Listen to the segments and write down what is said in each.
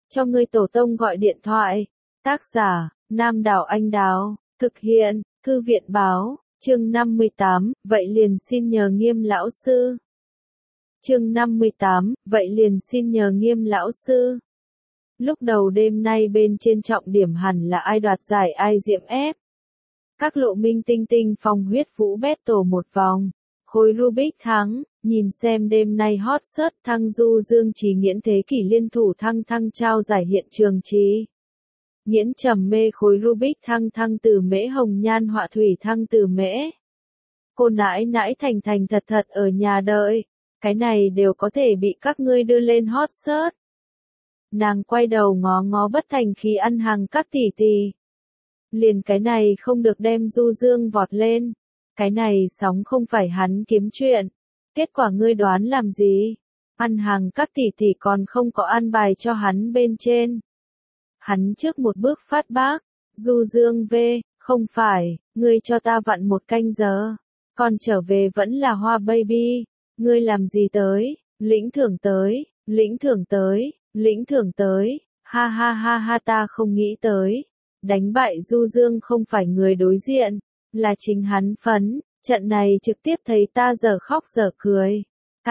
cho ngươi tổ tông gọi điện thoại. Tác giả, Nam Đảo Anh Đào, thực hiện, Thư viện báo, chương 58, vậy liền xin nhờ Nghiêm lão sư. Chương 58, vậy liền xin nhờ Nghiêm lão sư. Lúc đầu đêm nay bên trên trọng điểm hẳn là ai đoạt giải ai diễm ép. Các lộ minh tinh tinh phong huyết vũ battle một vòng. Khối Rubik thắng, nhìn xem đêm nay hot search Thăng Du Dương Trí Nghiễn thế kỷ liên thủ thăng trao giải hiện trường trí. Nghiễn trầm mê khối Rubik thăng từ mễ hồng nhan họa thủy thăng từ mễ. Cô nãi nãi thành thật ở nhà đợi, cái này đều có thể bị các ngươi đưa lên hot search. Nàng quay đầu ngó bất thành khí ăn hàng các tỷ tỷ. Liền cái này không được đem Du Dương vọt lên. Cái này sóng không phải hắn kiếm chuyện. Kết quả ngươi đoán làm gì? Ăn hàng các tỷ tỷ còn không có an bài cho hắn bên trên. Hắn trước một bước phát bác. Du Dương về, không phải, ngươi cho ta vặn một canh giờ. Còn trở về vẫn là Hoa Baby. Ngươi làm gì tới? Lĩnh thưởng tới, lĩnh thưởng tới, lĩnh thưởng tới. Ha ha ta không nghĩ tới. Đánh bại Du Dương không phải người đối diện, là chính hắn phấn. Trận này trực tiếp thấy ta giờ khóc giờ cười.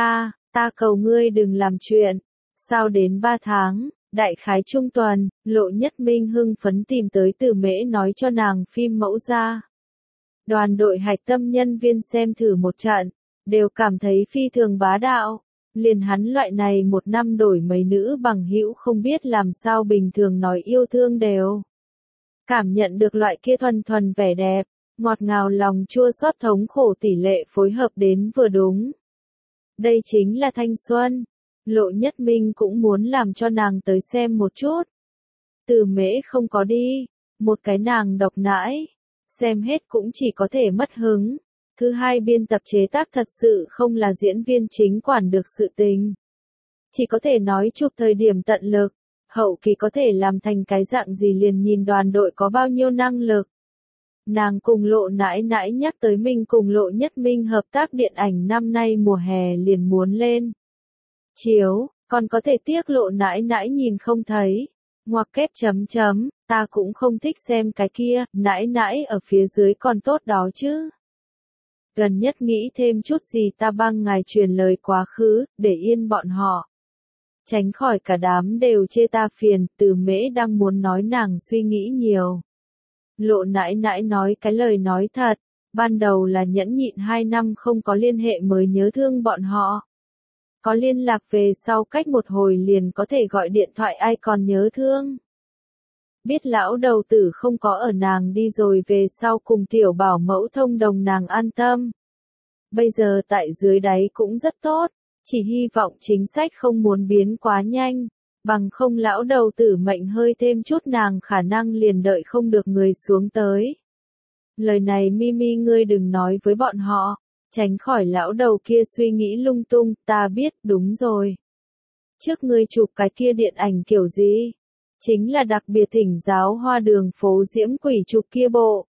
Ta cầu ngươi đừng làm chuyện. Sao đến 3 tháng, đại khái trung tuần, Lộ Nhất Minh hưng phấn tìm tới Từ Mễ nói cho nàng phim mẫu ra. Đoàn đội hạch tâm nhân viên xem thử một trận, đều cảm thấy phi thường bá đạo. Liền hắn loại này một năm đổi mấy nữ bằng hữu không biết làm sao bình thường nói yêu thương đều. Cảm nhận được loại kia thuần vẻ đẹp, ngọt ngào lòng chua xót thống khổ tỷ lệ phối hợp đến vừa đúng. Đây chính là thanh xuân. Lộ Nhất Minh cũng muốn làm cho nàng tới xem một chút. Từ Mễ không có đi, một cái nàng độc nãi, xem hết cũng chỉ có thể mất hứng. Thứ hai biên tập chế tác thật sự không là diễn viên chính quản được sự tình. Chỉ có thể nói chụp thời điểm tận lực, hậu kỳ có thể làm thành cái dạng gì liền nhìn đoàn đội có bao nhiêu năng lực. Nàng cùng Lộ nãi nãi nhắc tới mình cùng Lộ Nhất Minh hợp tác điện ảnh năm nay mùa hè liền muốn lên chiếu, còn có thể tiếc Lộ nãi nãi nhìn không thấy. Ngoặc kép chấm, ta cũng không thích xem cái kia, nãi nãi ở phía dưới còn tốt đó chứ. Gần nhất nghĩ thêm chút gì ta băng ngài truyền lời quá khứ, để yên bọn họ. Tránh khỏi cả đám đều chê ta phiền, Từ Mễ đang muốn nói nàng suy nghĩ nhiều. Lộ nãi nãi nói cái lời nói thật, ban đầu là nhẫn nhịn 2 năm không có liên hệ mới nhớ thương bọn họ. Có liên lạc về sau cách một hồi liền có thể gọi điện thoại ai còn nhớ thương. Biết lão đầu tử không có ở nàng đi rồi về sau cùng tiểu bảo mẫu thông đồng nàng an tâm. Bây giờ tại dưới đáy cũng rất tốt, chỉ hy vọng chính sách không muốn biến quá nhanh, bằng không lão đầu tử mệnh hơi thêm chút nàng khả năng liền đợi không được người xuống tới. Lời này Mimi ngươi đừng nói với bọn họ, tránh khỏi lão đầu kia suy nghĩ lung tung, ta biết, đúng rồi. Trước ngươi chụp cái kia điện ảnh kiểu gì? Chính là đặc biệt thỉnh giáo Hoa Đường Phố Diễm Quỷ chụp kia bộ.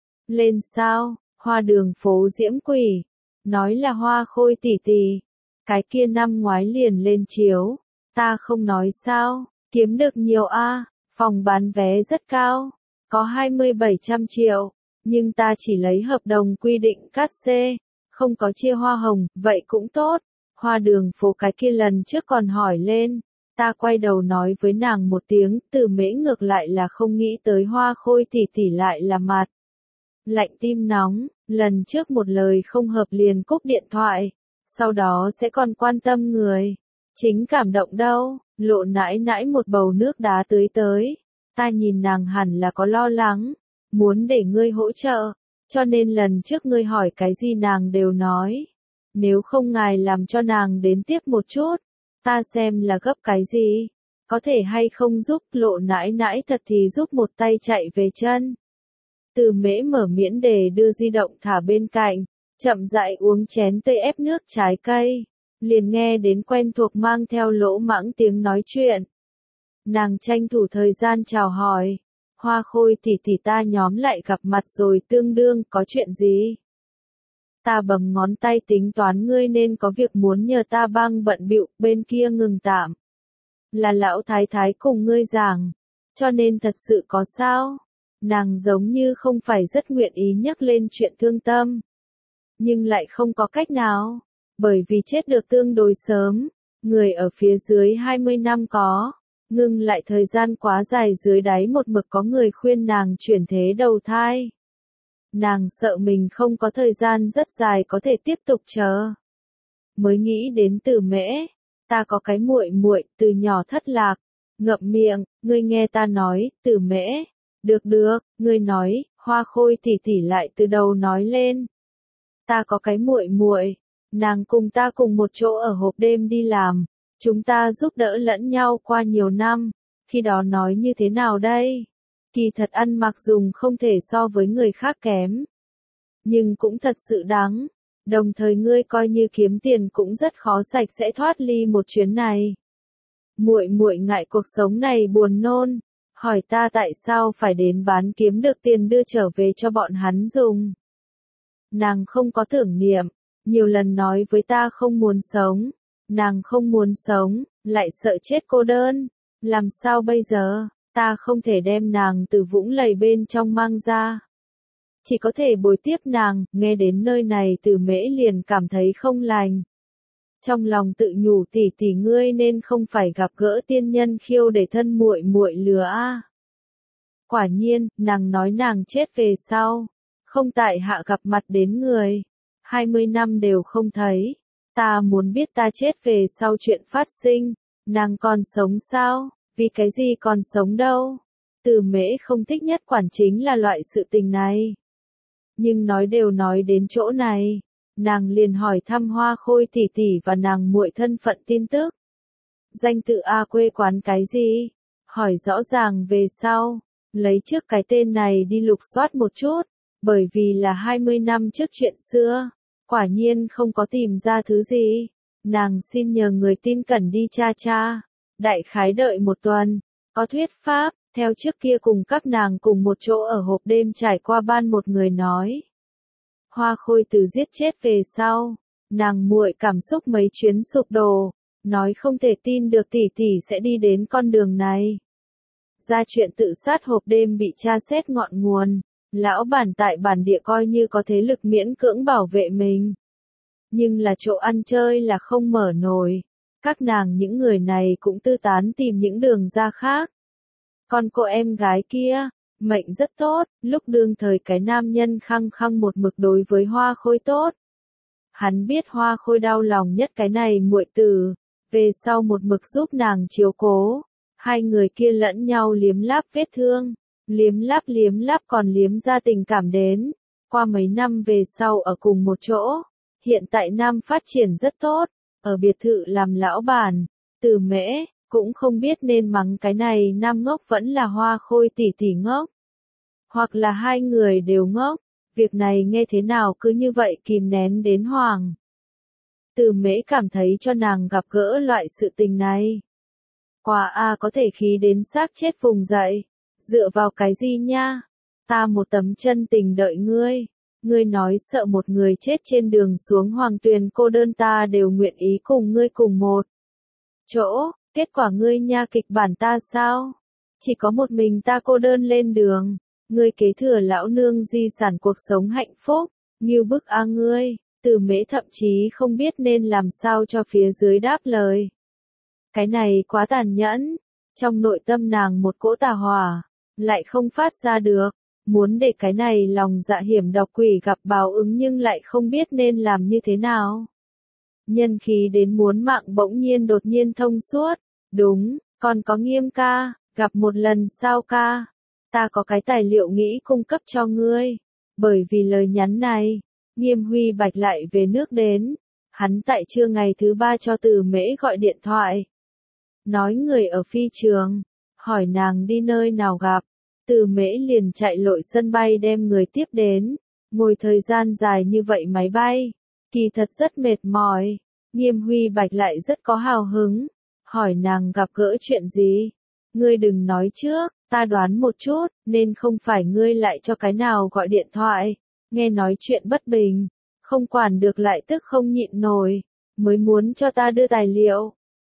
Lên sao, Hoa Đường Phố Diễm Quỷ, nói là Hoa Khôi tỷ tỷ. Cái kia năm ngoái liền lên chiếu, ta không nói sao, kiếm được nhiều a, phòng bán vé rất cao, có 2700 triệu, nhưng ta chỉ lấy hợp đồng quy định cắt xê, không có chia hoa hồng, vậy cũng tốt. Hoa Đường Phố cái kia lần trước còn hỏi lên, ta quay đầu nói với nàng một tiếng, Từ Mễ ngược lại là không nghĩ tới Hoa Khôi tỷ tỷ lại là mặt. Lạnh tim nóng, lần trước một lời không hợp liền cúp điện thoại. Sau đó sẽ còn quan tâm người. Chính cảm động đâu, Lộ nãi nãi một bầu nước đá tưới tới. Ta nhìn nàng hẳn là có lo lắng, muốn để ngươi hỗ trợ, cho nên lần trước ngươi hỏi cái gì nàng đều nói. Nếu không ngài làm cho nàng đến tiếp một chút, ta xem là gấp cái gì, có thể hay không giúp. Lộ nãi nãi thật thì giúp một tay chạy về chân. Từ Mễ mở miễn đề đưa di động thả bên cạnh. Chậm rãi uống chén tê ép nước trái cây, liền nghe đến quen thuộc mang theo lỗ mãng tiếng nói chuyện. Nàng tranh thủ thời gian chào hỏi, Hoa Khôi tỷ tỷ ta nhóm lại gặp mặt rồi tương đương, có chuyện gì? Ta bấm ngón tay tính toán ngươi nên có việc muốn nhờ ta băng bận bịu, bên kia ngừng tạm. là lão thái thái cùng ngươi giảng, cho nên thật sự có sao? Nàng giống như không phải rất nguyện ý nhắc lên chuyện thương tâm, nhưng lại không có cách nào, bởi vì chết được tương đối sớm, người ở phía dưới 20 năm có, ngưng lại thời gian quá dài dưới đáy một mực có người khuyên nàng chuyển thế đầu thai. Nàng sợ mình không có thời gian rất dài có thể tiếp tục chờ. Mới nghĩ đến Từ Mễ, ta có cái muội muội từ nhỏ thất lạc, ngậm miệng, ngươi nghe ta nói, Từ Mễ, được, ngươi nói, Hoa Khôi tỉ tỉ lại từ đầu nói lên. Ta có cái muội muội, nàng cùng ta cùng một chỗ ở hộp đêm đi làm, chúng ta giúp đỡ lẫn nhau qua nhiều năm, khi đó nói như thế nào đây? Kỳ thật ăn mặc dùng không thể so với người khác kém, nhưng cũng thật sự đáng, đồng thời ngươi coi như kiếm tiền cũng rất khó sạch sẽ thoát ly một chuyến này. Muội muội ngại cuộc sống này buồn nôn, hỏi ta tại sao phải đến bán kiếm được tiền đưa trở về cho bọn hắn dùng. Nàng không có tưởng niệm, nhiều lần nói với ta không muốn sống, nàng không muốn sống, lại sợ chết cô đơn, làm sao bây giờ, ta không thể đem nàng từ vũng lầy bên trong mang ra. Chỉ có thể bồi tiếp nàng, nghe đến nơi này Từ Mễ liền cảm thấy không lành. Trong lòng tự nhủ tỷ tỷ ngươi nên không phải gặp gỡ tiên nhân khiêu để thân muội muội lừa a. Quả nhiên, nàng nói nàng chết về sau, không tại hạ gặp mặt đến người, 20 năm đều không thấy. Ta muốn biết ta chết về sau chuyện phát sinh, nàng còn sống sao, vì cái gì còn sống đâu. Từ Mễ không thích nhất quản chính là loại sự tình này. Nhưng nói đều nói đến chỗ này, nàng liền hỏi thăm Hoa Khôi tỷ tỷ và nàng muội thân phận tin tức. Danh tự A quê quán cái gì? Hỏi rõ ràng về sau, lấy trước cái tên này đi lục soát một chút, bởi vì là 20 năm trước chuyện xưa, quả nhiên không có tìm ra thứ gì. Nàng xin nhờ người tin cẩn đi tra, đại khái đợi một tuần, có thuyết pháp, theo trước kia cùng các nàng cùng một chỗ ở hộp đêm trải qua ban một người nói. Hoa Khôi từ giết chết về sau, nàng muội cảm xúc mấy chuyến sụp đổ, nói không thể tin được tỷ tỷ sẽ đi đến con đường này. Ra chuyện tự sát hộp đêm bị tra xét ngọn nguồn, lão bản tại bản địa coi như có thế lực miễn cưỡng bảo vệ mình. Nhưng là chỗ ăn chơi là không mở nổi, các nàng những người này cũng tư tán tìm những đường ra khác. Còn cô em gái kia, mệnh rất tốt, lúc đương thời cái nam nhân khăng khăng một mực đối với Hoa Khôi tốt. Hắn biết Hoa Khôi đau lòng nhất cái này muội tử, về sau một mực giúp nàng chiếu cố. Hai người kia lẫn nhau liếm láp vết thương, liếm láp còn liếm ra tình cảm đến. Qua mấy năm về sau ở cùng một chỗ, hiện tại Nam phát triển rất tốt, ở biệt thự làm lão bản, Từ Mễ, cũng không biết nên mắng cái này Nam ngốc vẫn là Hoa Khôi tỷ tỷ ngốc. Hoặc là hai người đều ngốc, việc này nghe thế nào cứ như vậy kìm nén đến hoảng. Từ Mễ cảm thấy cho nàng gặp gỡ loại sự tình này. Quả a có thể khí đến xác chết vùng dậy. Dựa vào cái gì nha? Ta một tấm chân tình đợi ngươi. Ngươi nói sợ một người chết trên đường xuống hoàng tuyền cô đơn ta đều nguyện ý cùng ngươi cùng một chỗ. Kết quả ngươi nha kịch bản ta sao? Chỉ có một mình ta cô đơn lên đường. Ngươi kế thừa lão nương di sản cuộc sống hạnh phúc. Như bức a ngươi. Từ Mễ thậm chí không biết nên làm sao cho phía dưới đáp lời. Cái này quá tàn nhẫn, trong nội tâm nàng một cỗ tà hỏa, lại không phát ra được, muốn để cái này lòng dạ hiểm độc quỷ gặp báo ứng nhưng lại không biết nên làm như thế nào. Nhân khí đến muốn mạng bỗng nhiên đột nhiên thông suốt, đúng, còn có Nghiêm ca, gặp một lần sao ca, ta có cái tài liệu nghĩ cung cấp cho ngươi, bởi vì lời nhắn này, Nghiêm Huy Bạch lại về nước đến, hắn tại trưa ngày thứ 3 cho Từ Mễ gọi điện thoại. Nói người ở phi trường, hỏi nàng đi nơi nào gặp, Từ Mễ liền chạy lội sân bay đem người tiếp đến, ngồi thời gian dài như vậy máy bay, kỳ thật rất mệt mỏi, Nghiêm Huy Bạch lại rất có hào hứng, hỏi nàng gặp gỡ chuyện gì, ngươi đừng nói trước, ta đoán một chút, nên không phải ngươi lại cho cái nào gọi điện thoại, nghe nói chuyện bất bình, không quản được lại tức không nhịn nổi, mới muốn cho ta đưa tài liệu.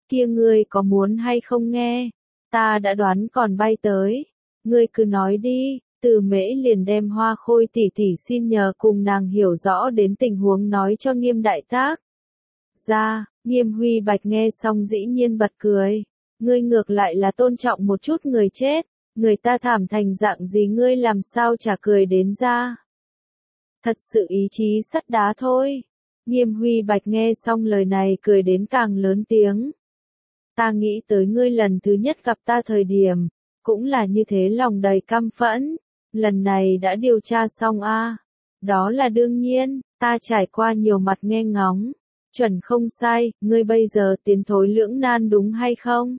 Kia ngươi có muốn hay không nghe? Ta đã đoán còn bay tới. Ngươi cứ nói đi. Từ Mễ liền đem Hoa Khôi tỷ tỷ xin nhờ cùng nàng hiểu rõ đến tình huống nói cho Nghiêm đại tác. Ra, Nghiêm Huy Bạch nghe xong dĩ nhiên bật cười. Ngươi ngược lại là tôn trọng một chút người chết. Người ta thảm thành dạng gì ngươi làm sao chả cười đến ra. Thật sự ý chí sắt đá thôi. Nghiêm Huy Bạch nghe xong lời này cười đến càng lớn tiếng. Ta nghĩ tới ngươi lần thứ nhất gặp ta thời điểm, cũng là như thế lòng đầy căm phẫn. Lần này đã điều tra xong a. Đó là đương nhiên, ta trải qua nhiều mặt nghe ngóng. Chuẩn không sai, ngươi bây giờ tiến thối lưỡng nan đúng hay không?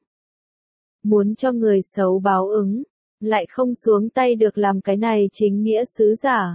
Muốn cho người xấu báo ứng, lại không xuống tay được làm cái này chính nghĩa sứ giả.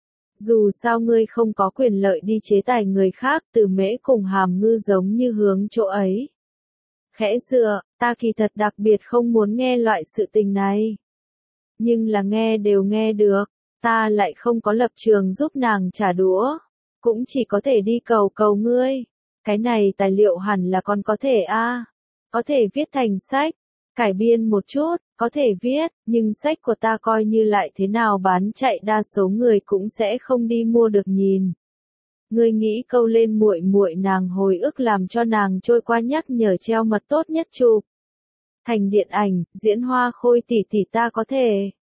Dù sao ngươi không có quyền lợi đi chế tài người khác, Từ Mễ cùng Hàm Ngư giống như hướng chỗ ấy. Khẽ dựa, ta kỳ thật đặc biệt không muốn nghe loại sự tình này. Nhưng là nghe đều nghe được, ta lại không có lập trường giúp nàng trả đũa. Cũng chỉ có thể đi cầu cầu ngươi. Cái này tài liệu hẳn là còn có thể có thể viết thành sách, cải biên một chút, có thể viết, nhưng sách của ta coi như lại thế nào bán chạy đa số người cũng sẽ không đi mua được nhìn. Ngươi nghĩ câu lên muội muội nàng hồi ức làm cho nàng trôi qua nhắc nhở treo mật tốt nhất chụp. Thành điện ảnh, diễn Hoa Khôi tỷ tỷ ta có thể.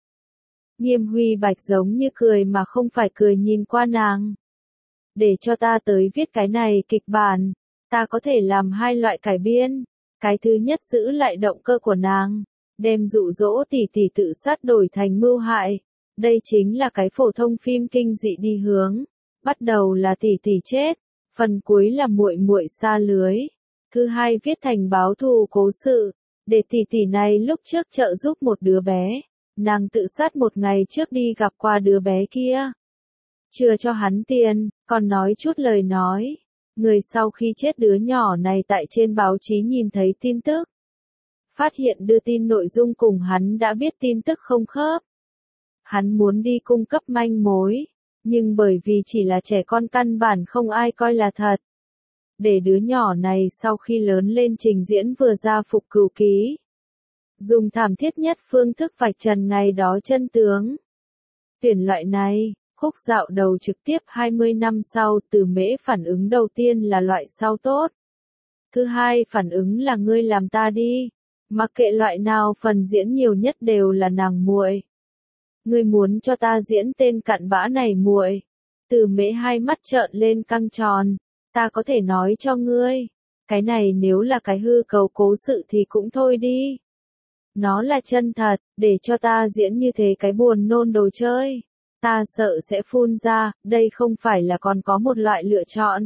Nghiêm Huy Bạch giống như cười mà không phải cười nhìn qua nàng. Để cho ta tới viết cái này kịch bản, ta có thể làm hai loại cải biên. Cái thứ nhất giữ lại động cơ của nàng, đem dụ dỗ tỷ tỷ tự sát đổi thành mưu hại. Đây chính là cái phổ thông phim kinh dị đi hướng. Bắt đầu là tỷ tỷ chết, phần cuối là muội muội xa lưới. Thứ hai viết thành báo thù cố sự, để tỷ tỷ này lúc trước trợ giúp một đứa bé, nàng tự sát một ngày trước đi gặp qua đứa bé kia. Chưa cho hắn tiền, còn nói chút lời nói. Người sau khi chết đứa nhỏ này tại trên báo chí nhìn thấy tin tức. Phát hiện đưa tin nội dung cùng hắn đã biết tin tức không khớp. Hắn muốn đi cung cấp manh mối, nhưng bởi vì chỉ là trẻ con căn bản không ai coi là thật. Để đứa nhỏ này sau khi lớn lên trình diễn vừa ra phục cửu ký. Dùng thảm thiết nhất phương thức vạch trần ngày đó chân tướng. Tuyển loại này, khúc dạo đầu trực tiếp 20 năm sau, Từ Mễ phản ứng đầu tiên là loại sau tốt. Thứ hai phản ứng là ngươi làm ta đi. Mặc kệ loại nào phần diễn nhiều nhất đều là nàng muội. Ngươi muốn cho ta diễn tên cặn bã này muội. Từ Mễ hai mắt trợn lên căng tròn. Ta có thể nói cho ngươi. Cái này nếu là cái hư cấu cố sự thì cũng thôi đi. Nó là chân thật, để cho ta diễn như thế cái buồn nôn đồ chơi. Ta sợ sẽ phun ra, đây không phải là còn có một loại lựa chọn.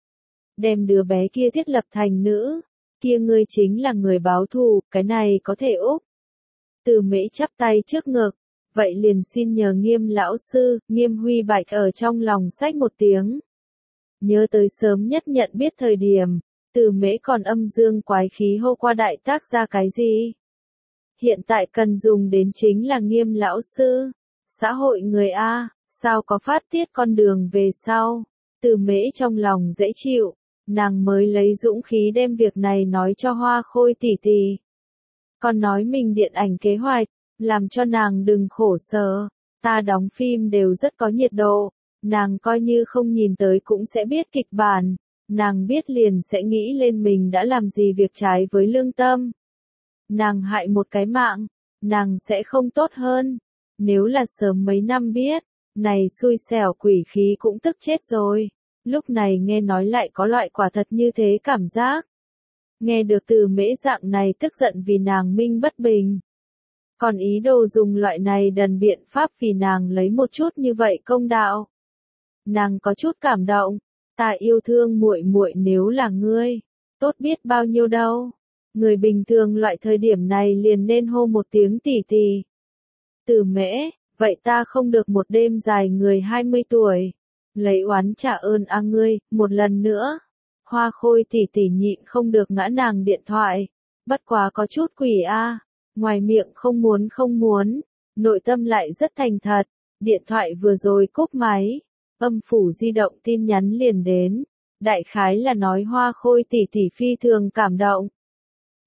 Đem đứa bé kia thiết lập thành nữ. Kia ngươi chính là người báo thù, cái này có thể úp. Từ Mễ chắp tay trước ngực. Vậy liền xin nhờ Nghiêm lão sư, Nghiêm Huy Bạch ở trong lòng xách một tiếng. Nhớ tới sớm nhất nhận biết thời điểm, Từ Mễ còn âm dương quái khí hô qua đại tác ra cái gì. Hiện tại cần dùng đến chính là Nghiêm lão sư. Xã hội người A, sao có phát tiết con đường về sau. Từ Mễ trong lòng dễ chịu, nàng mới lấy dũng khí đem việc này nói cho Hoa Khôi tỷ tỷ. Còn nói mình điện ảnh kế hoạch, làm cho nàng đừng khổ sở. Ta đóng phim đều rất có nhiệt độ, nàng coi như không nhìn tới cũng sẽ biết kịch bản. Nàng biết liền sẽ nghĩ lên mình đã làm gì việc trái với lương tâm. Nàng hại một cái mạng, nàng sẽ không tốt hơn. Nếu là sớm mấy năm biết, này xui xẻo quỷ khí cũng tức chết rồi. Lúc này nghe nói lại có loại quả thật như thế cảm giác. Nghe được Từ Mễ dạng này tức giận vì nàng minh bất bình. Còn ý đồ dùng loại này đần biện pháp vì nàng lấy một chút như vậy công đạo. Nàng có chút cảm động, ta yêu thương muội muội nếu là ngươi, tốt biết bao nhiêu đâu. Người bình thường loại thời điểm này liền nên hô một tiếng tỷ tỷ. Từ Mễ, vậy ta không được một đêm dài người 20 tuổi. Lấy oán trả ơn ngươi, một lần nữa. Hoa Khôi tỷ tỷ nhịn không được ngã nàng điện thoại. Bất quá có chút quỷ ngoài miệng không muốn, nội tâm lại rất thành thật. Điện thoại vừa rồi cúp máy, âm phủ di động tin nhắn liền đến. Đại khái là nói Hoa Khôi tỷ tỷ phi thường cảm động,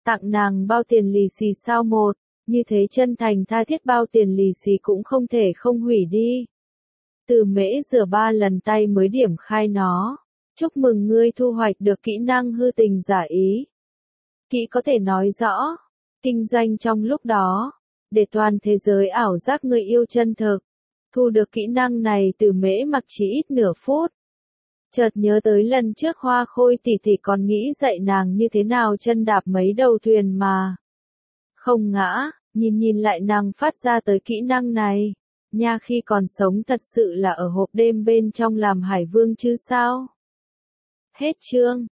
Tặng nàng bao tiền lì xì sao một, như thế chân thành tha thiết bao tiền lì xì cũng không thể không hủy đi. Từ Mễ rửa 3 lần tay mới điểm khai nó. Chúc mừng ngươi thu hoạch được kỹ năng hư tình giả ý. Kỹ có thể nói rõ, kinh doanh trong lúc đó, để toàn thế giới ảo giác người yêu chân thực. Thu được kỹ năng này Từ Mễ mặc chỉ ít nửa phút. Chợt nhớ tới lần trước Hoa Khôi tỷ tỷ còn nghĩ dạy nàng như thế nào chân đạp mấy đầu thuyền mà không ngã, nhìn lại nàng phát ra tới kỹ năng này. Nha, khi còn sống thật sự là ở hộp đêm bên trong làm hải vương chứ sao. Hết chương.